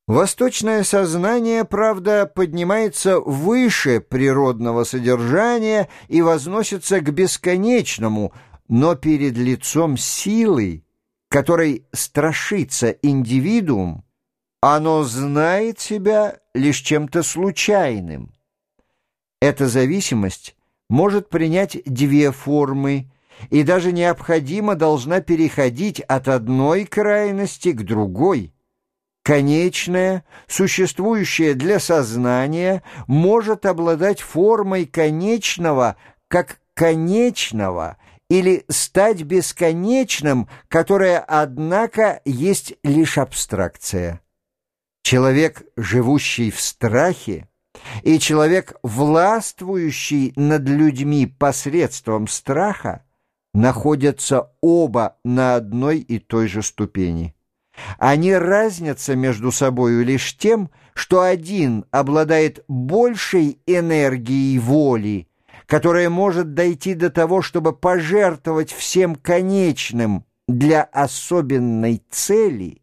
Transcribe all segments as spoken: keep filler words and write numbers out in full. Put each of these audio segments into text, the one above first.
Восточное сознание, правда, поднимается выше природного содержания и возносится к бесконечному, но перед лицом силы, которой страшится индивидуум, оно знает себя лишь чем-то случайным. Эта зависимость может принять две формы и даже необходимо должна переходить от одной крайности к другой. Конечное, существующее для сознания, может обладать формой конечного как конечного или стать бесконечным, которое, однако, есть лишь абстракция. Человек, живущий в страхе, и человек, властвующий над людьми посредством страха, находятся оба на одной и той же ступени. Они разнятся между собою лишь тем, что один обладает большей энергией воли, которая может дойти до того, чтобы пожертвовать всем конечным для особенной цели.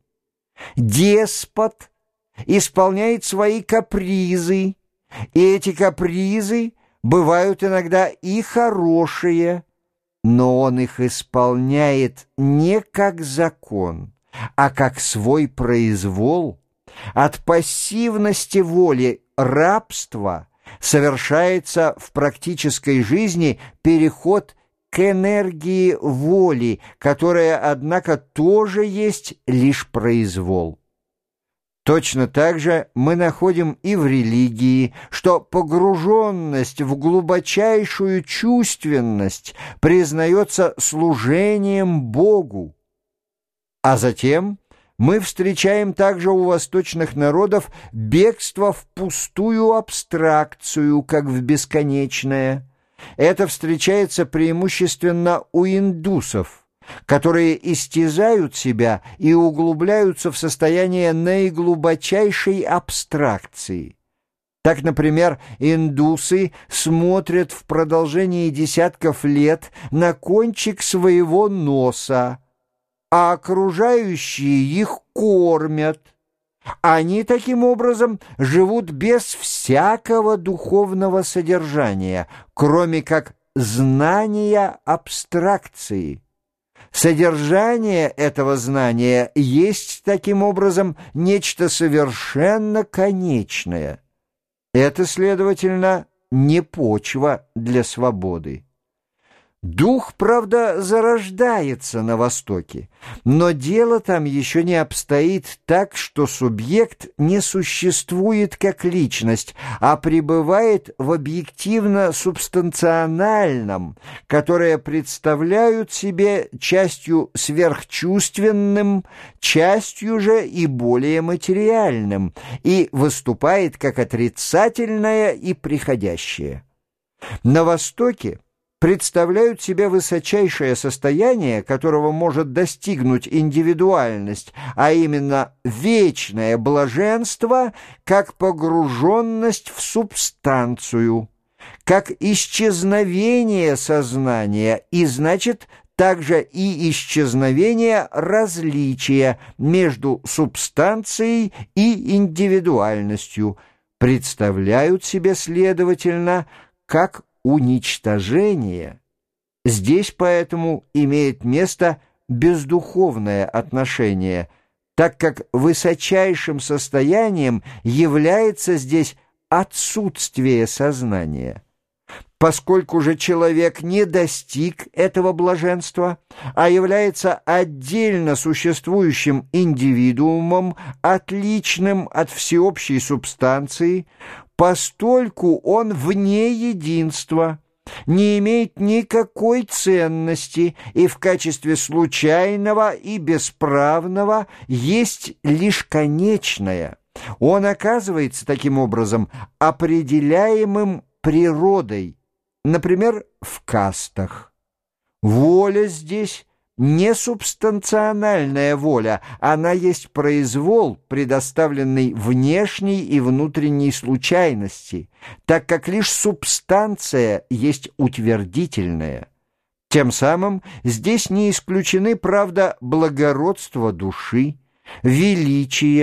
Деспот исполняет свои капризы, и эти капризы бывают иногда и хорошие, но он их исполняет не как закон, а как свой произвол. От пассивности воли рабства совершается в практической жизни переход к энергии воли, которая, однако, тоже есть лишь произвол. Точно так же мы находим и в религии, что погруженность в глубочайшую чувственность признается служением Богу. А затем мы встречаем также у восточных народов бегство в пустую абстракцию, как в бесконечное. Это встречается преимущественно у индусов, которые истязают себя и углубляются в состояние наиглубочайшей абстракции. Так, например, индусы смотрят в продолжении десятков лет на кончик своего носа, а окружающие их кормят. Они таким образом живут без всякого духовного содержания, кроме как знания абстракции. Содержание этого знания есть таким образом нечто совершенно конечное. Это, следовательно, не почва для свободы. Дух, правда, зарождается на Востоке, но дело там еще не обстоит так, что субъект не существует как личность, а пребывает в объективно-субстанциональном, которое представляют себе частью сверхчувственным, частью же и более материальным, и выступает как отрицательное и приходящее. На Востоке представляют себя высочайшее состояние, которого может достигнуть индивидуальность, а именно вечное блаженство, как погруженность в субстанцию, как исчезновение сознания, и, значит, также и исчезновение различия между субстанцией и индивидуальностью, представляют себе, следовательно, как уничтожение. Здесь поэтому имеет место бездуховное отношение, так как высочайшим состоянием является здесь отсутствие сознания. Поскольку же человек не достиг этого блаженства, а является отдельно существующим индивидуумом, отличным от всеобщей субстанции, постольку он вне единства, не имеет никакой ценности и в качестве случайного и бесправного есть лишь конечное. Он оказывается таким образом определяемым природой, например, в кастах. Воля здесь не субстанциональная воля, она есть произвол, предоставленный внешней и внутренней случайности, так как лишь субстанция есть утвердительная. Тем самым здесь не исключены, правда, благородство души, величие,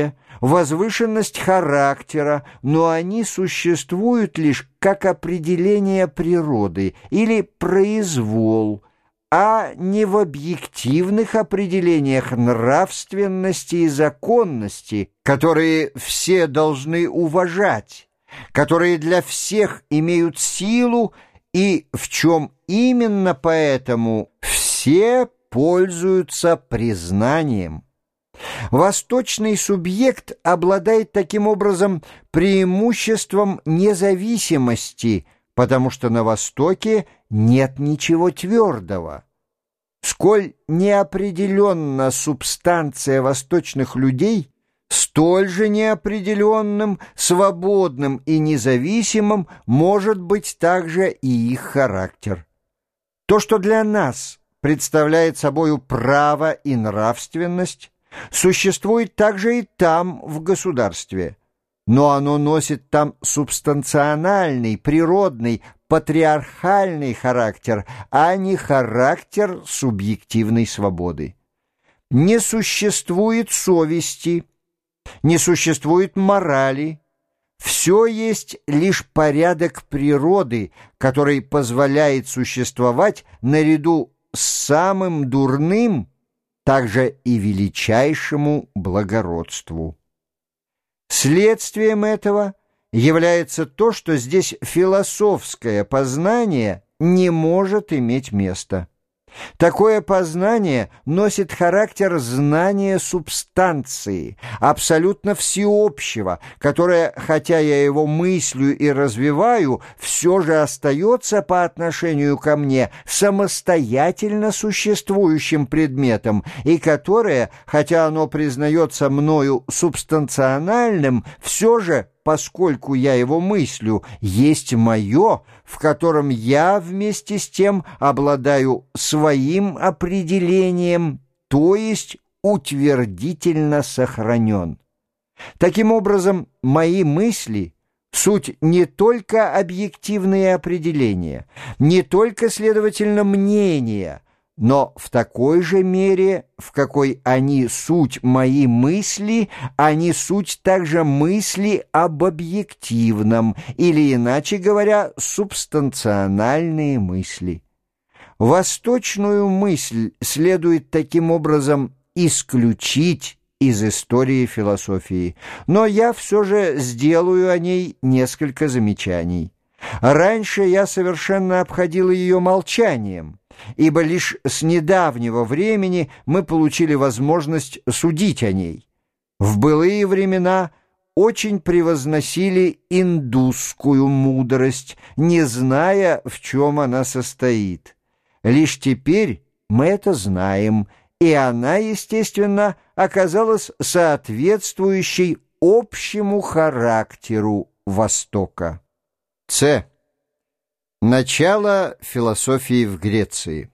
возвышенность характера, но они существуют лишь как определение природы или произвол, а не в объективных определениях нравственности и законности, которые все должны уважать, которые для всех имеют силу и в чем именно поэтому все пользуются признанием. Восточный субъект обладает таким образом преимуществом независимости, потому что на Востоке нет ничего твердого. Сколь неопределенна субстанция восточных людей, столь же неопределенным, свободным и независимым может быть также и их характер. То, что для нас представляет собою право и нравственность, существует также и там, в государстве, но оно носит там субстанциональный, природный, патриархальный характер, а не характер субъективной свободы. Не существует совести, не существует морали, все есть лишь порядок природы, который позволяет существовать наряду с самым дурным, также и величайшему благородству. Следствием этого является то, что здесь философское познание не может иметь места. Такое познание носит характер знания субстанции, абсолютно всеобщего, которое, хотя я его мыслю и развиваю, все же остается по отношению ко мне самостоятельно существующим предметом, и которое, хотя оно признается мною субстанциональным, все же, поскольку я его мыслю, есть мое, в котором я вместе с тем обладаю своим определением, то есть утвердительно сохранен. Таким образом, мои мысли — суть не только объективные определения, не только, следовательно, мнения, но в такой же мере, в какой они суть мои мысли, они суть также мысли об объективном, или, иначе говоря, субстанциональные мысли. Восточную мысль следует таким образом исключить из истории философии, но я все же сделаю о ней несколько замечаний. Раньше я совершенно обходил ее молчанием, ибо лишь с недавнего времени мы получили возможность судить о ней. В былые времена очень превозносили индусскую мудрость, не зная, в чем она состоит. Лишь теперь мы это знаем, и она, естественно, оказалась соответствующей общему характеру Востока. С. Начало философии в Греции.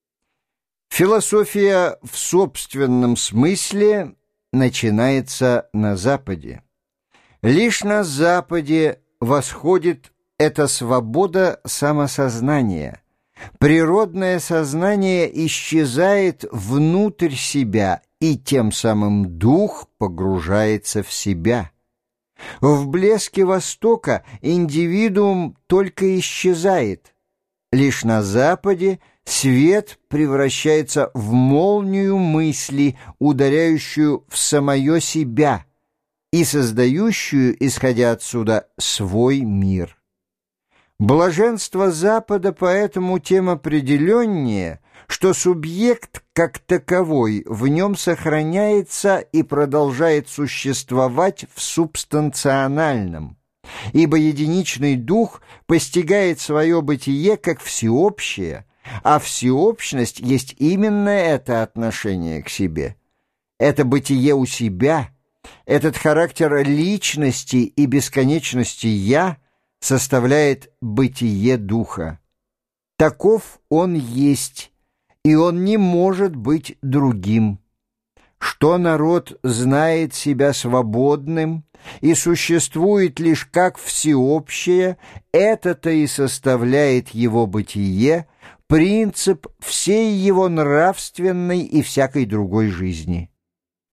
Философия в собственном смысле начинается на Западе. Лишь на Западе восходит эта свобода самосознания. Природное сознание исчезает внутрь себя, и тем самым дух погружается в себя. В блеске Востока индивидуум только исчезает. Лишь на Западе свет превращается в молнию мысли, ударяющую в самое себя и создающую, исходя отсюда, свой мир. Блаженство Запада поэтому тем определеннее, что субъект как таковой в нем сохраняется и продолжает существовать в субстанциональном, ибо единичный дух постигает свое бытие как всеобщее, а всеобщность есть именно это отношение к себе. Это бытие у себя, этот характер личности и бесконечности «я» составляет бытие духа. Таков он есть, и он не может быть другим. Что народ знает себя свободным и существует лишь как всеобщее, это-то и составляет его бытие, принцип всей его нравственной и всякой другой жизни.